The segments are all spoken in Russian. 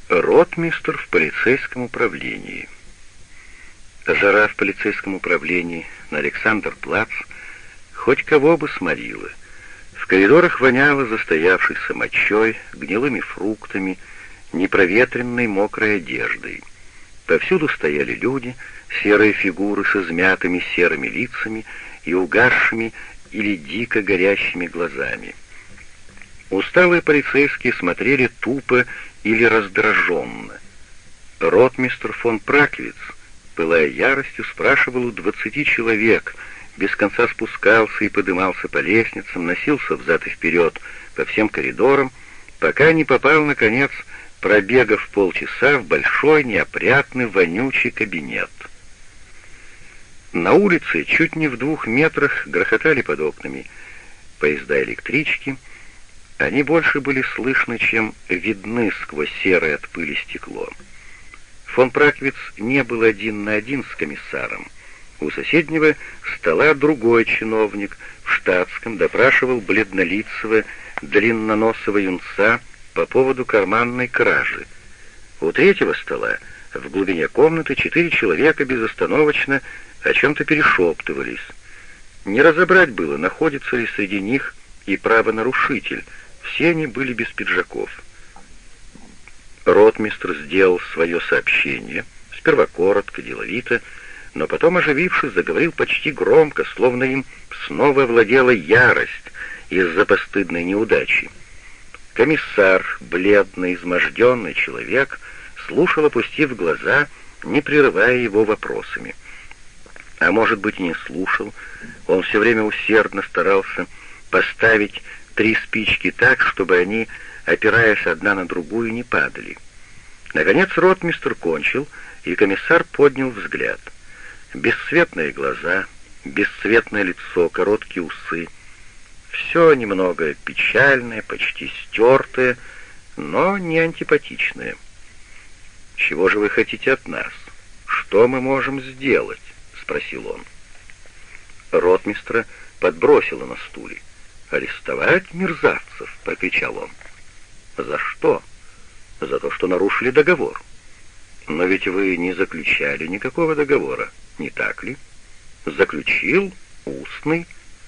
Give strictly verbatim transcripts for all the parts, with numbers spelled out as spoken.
Ротмистр в полицейском управлении. Жара в полицейском управлении на Александр-плац хоть кого бы сморила. В коридорах воняло застоявшейся мочой, гнилыми фруктами, непроветренной мокрой одеждой. Повсюду стояли люди, серые фигуры с измятыми серыми лицами и угасшими или дико горящими глазами. Усталые полицейские смотрели тупо или раздраженно. Ротмистр фон Праквиц, пылая яростью, спрашивал у двадцати человек, без конца спускался и подымался по лестницам, носился взад и вперед по всем коридорам, пока не попал, наконец, пробегав полчаса, в большой, неопрятный, вонючий кабинет. На улице, чуть не в двух метрах, грохотали под окнами поезда электрички. Они больше были слышны, чем видны сквозь серое от пыли стекло. Фон Праквиц не был один на один с комиссаром. У соседнего стола другой чиновник в штатском допрашивал бледнолицего, длинноносого юнца по поводу карманной кражи. У третьего стола в глубине комнаты четыре человека безостановочно о чем-то перешептывались. Не разобрать было, находится ли среди них и правонарушитель. Все они были без пиджаков. Ротмистр сделал свое сообщение, сперва коротко, деловито, но потом, оживившись, заговорил почти громко, словно им снова овладела ярость из-за постыдной неудачи. Комиссар, бледный, изможденный человек, слушал, опустив глаза, не прерывая его вопросами. А может быть, и не слушал, он все время усердно старался поставить три спички так, чтобы они, опираясь одна на другую, не падали. Наконец ротмистр кончил, и комиссар поднял взгляд. Бесцветные глаза, бесцветное лицо, короткие усы. Все немного печальное, почти стертое, но не антипатичное. «Чего же вы хотите от нас? Что мы можем сделать?» — спросил он. Ротмистра подбросило на стуле. «Арестовать мерзавцев!» — прокричал он. «За что?» «За то, что нарушили договор». «Но ведь вы не заключали никакого договора, не так ли?» «Заключил? Устный?»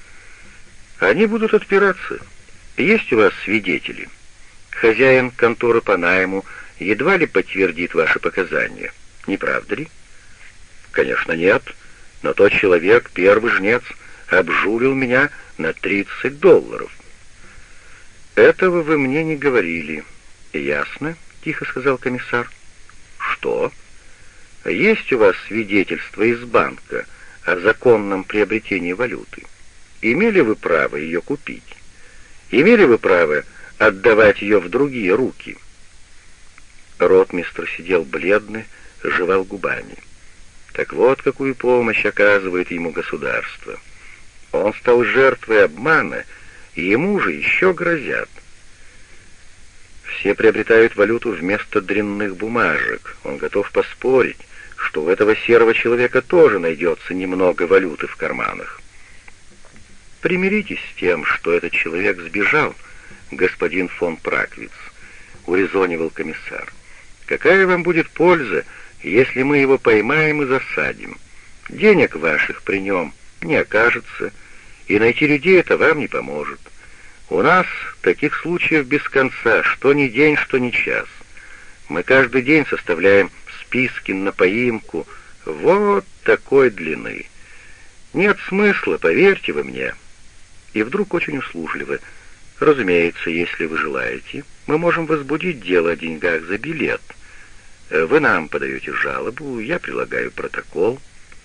«Они будут отпираться. Есть у вас свидетели? Хозяин конторы по найму едва ли подтвердит ваши показания, не правда ли?» «Конечно нет, но тот человек, первый жнец, обжулил меня на тридцать долларов. «Этого вы мне не говорили». «Ясно», — тихо сказал комиссар. «Что? Есть у вас свидетельство из банка о законном приобретении валюты? Имели вы право ее купить? Имели вы право отдавать ее в другие руки?» Ротмистр сидел бледный, жевал губами. Так вот, какую помощь оказывает ему государство. Он стал жертвой обмана, и ему же еще грозят. Все приобретают валюту вместо дрянных бумажек. Он готов поспорить, что у этого серого человека тоже найдется немного валюты в карманах. Примиритесь с тем, что этот человек сбежал, господин фон Праквиц, урезонивал комиссар. Какая вам будет польза, если мы его поймаем и засадим? Денег ваших при нем не окажется, и найти людей это вам не поможет. У нас таких случаев без конца, что ни день, что ни час. Мы каждый день составляем списки на поимку вот такой длины. Нет смысла, поверьте вы мне. И вдруг очень услужливо: разумеется, если вы желаете, мы можем возбудить дело о деньгах за билет. Вы нам подаете жалобу, я прилагаю протокол.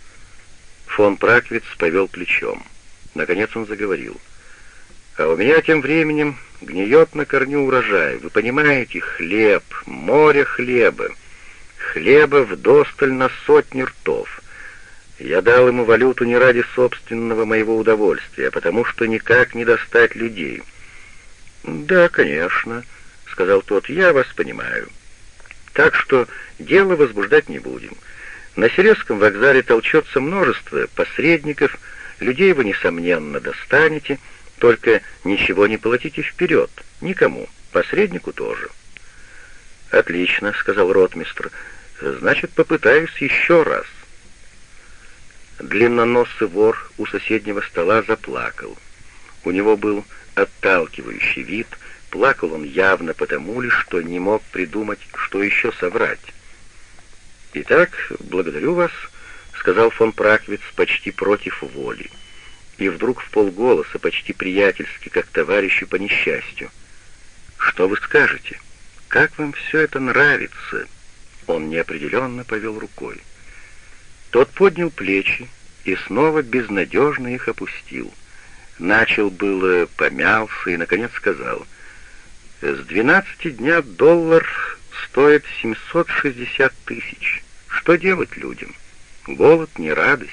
Фон Праквиц повел плечом. Наконец он заговорил. «А у меня тем временем гниет на корню урожай. Вы понимаете, хлеб, море хлеба. Хлеба вдосталь на сотни ртов. Я дал ему валюту не ради собственного моего удовольствия, а потому что никак не достать людей». «Да, конечно», — сказал тот, — «я вас понимаю. Так что дело возбуждать не будем. На Сиресском вокзале толчется множество посредников, людей вы, несомненно, достанете, только ничего не платите вперед, никому, посреднику тоже. «Отлично», — сказал ротмистр. «Значит, попытаюсь еще раз». Длинноносый вор у соседнего стола заплакал. У него был отталкивающий вид, плакал он явно потому лишь, что не мог придумать, что еще соврать. «Итак, благодарю вас», — сказал фон Праквиц почти против воли. И вдруг вполголоса, почти приятельски, как товарищу по несчастью. «Что вы скажете? Как вам все это нравится?» Он неопределенно повел рукой. Тот поднял плечи и снова безнадежно их опустил. Начал было, помялся и, наконец, сказал: «С двенадцати дня доллар стоит семьсот шестьдесят тысяч. Что делать людям? Голод, не радость».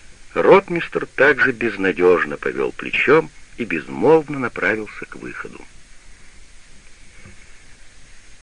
Ротмистр также безнадежно повел плечом и безмолвно направился к выходу.